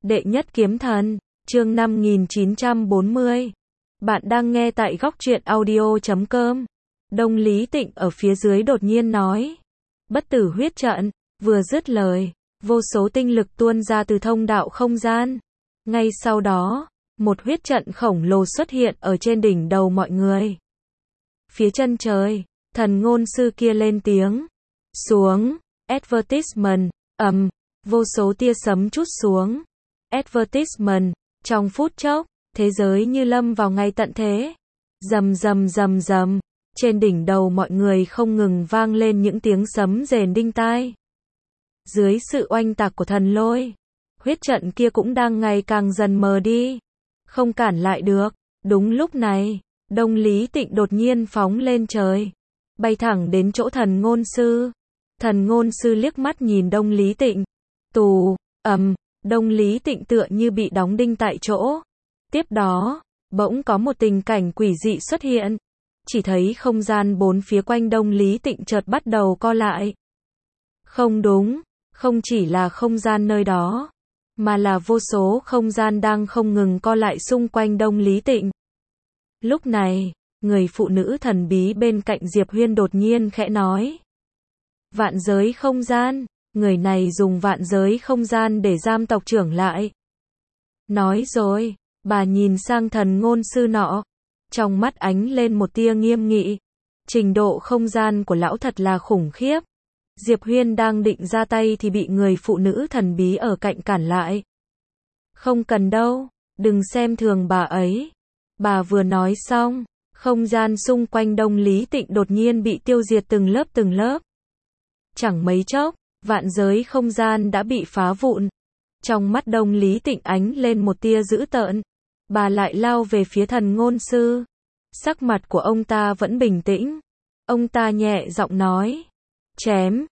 Đệ nhất kiếm thần, chương 5940. Bạn đang nghe tại góc truyện audio.com. Đông Lý Tịnh ở phía dưới đột nhiên nói. Bất tử huyết trận, vừa dứt lời, vô số tinh lực tuôn ra từ thông đạo không gian. Ngay sau đó, một huyết trận khổng lồ xuất hiện ở trên đỉnh đầu mọi người. Phía chân trời, thần ngôn sư kia lên tiếng. Xuống, advertisement, vô số tia sấm trút xuống. Advertisement, trong phút chốc, thế giới như lâm vào ngay tận thế. Rầm rầm rầm rầm, trên đỉnh đầu mọi người không ngừng vang lên những tiếng sấm rền đinh tai. Dưới sự oanh tạc của thần lôi, huyết trận kia cũng đang ngày càng dần mờ đi. Không cản lại được. Đúng lúc này, Đông Lý Tịnh đột nhiên phóng lên trời, bay thẳng đến chỗ thần ngôn sư. Thần ngôn sư liếc mắt nhìn Đông Lý Tịnh. Đông Lý Tịnh tựa như bị đóng đinh tại chỗ. Tiếp đó, bỗng có một tình cảnh quỷ dị xuất hiện. Chỉ thấy không gian bốn phía quanh Đông Lý Tịnh chợt bắt đầu co lại. Không đúng, không chỉ là không gian nơi đó, mà là vô số không gian đang không ngừng co lại xung quanh Đông Lý Tịnh. Lúc này, người phụ nữ thần bí bên cạnh Diệp Huyên đột nhiên khẽ nói. Vạn giới không gian, người này dùng vạn giới không gian để giam tộc trưởng lại. Nói rồi, bà nhìn sang thần ngôn sư nọ, trong mắt ánh lên một tia nghiêm nghị. Trình độ không gian của lão thật là khủng khiếp. Diệp Huyên đang định ra tay thì bị người phụ nữ thần bí ở cạnh cản lại. Không cần đâu, đừng xem thường bà ấy. Bà vừa nói xong, không gian xung quanh Đông Lý Tịnh đột nhiên bị tiêu diệt từng lớp từng lớp. Chẳng mấy chốc, vạn giới không gian đã bị phá vụn. Trong mắt Đông Lý Tịnh ánh lên một tia dữ tợn. Bà lại lao về phía thần ngôn sư. Sắc mặt của ông ta vẫn bình tĩnh. Ông ta nhẹ giọng nói. Chém.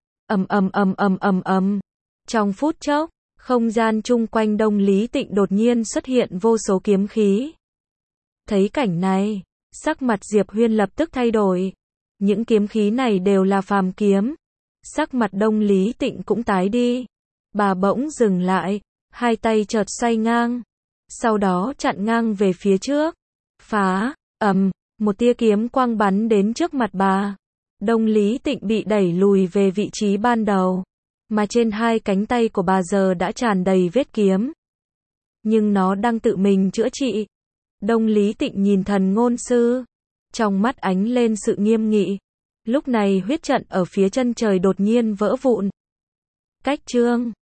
Trong phút chốc, không gian chung quanh Đông Lý Tịnh đột nhiên xuất hiện vô số kiếm khí. Thấy cảnh này, sắc mặt Diệp Huyên lập tức thay đổi. Những kiếm khí này đều là phàm kiếm. Sắc mặt Đông Lý Tịnh cũng tái đi. Bà bỗng dừng lại, hai tay chợt xoay ngang. Sau đó chặn ngang về phía trước. Phá, một tia kiếm quang bắn đến trước mặt bà. Đông Lý Tịnh bị đẩy lùi về vị trí ban đầu. Mà trên hai cánh tay của bà giờ đã tràn đầy vết kiếm. Nhưng nó đang tự mình chữa trị. Đông Lý Tịnh nhìn thần ngôn sư. Trong mắt ánh lên sự nghiêm nghị. Lúc này huyết trận ở phía chân trời đột nhiên vỡ vụn. Cách chương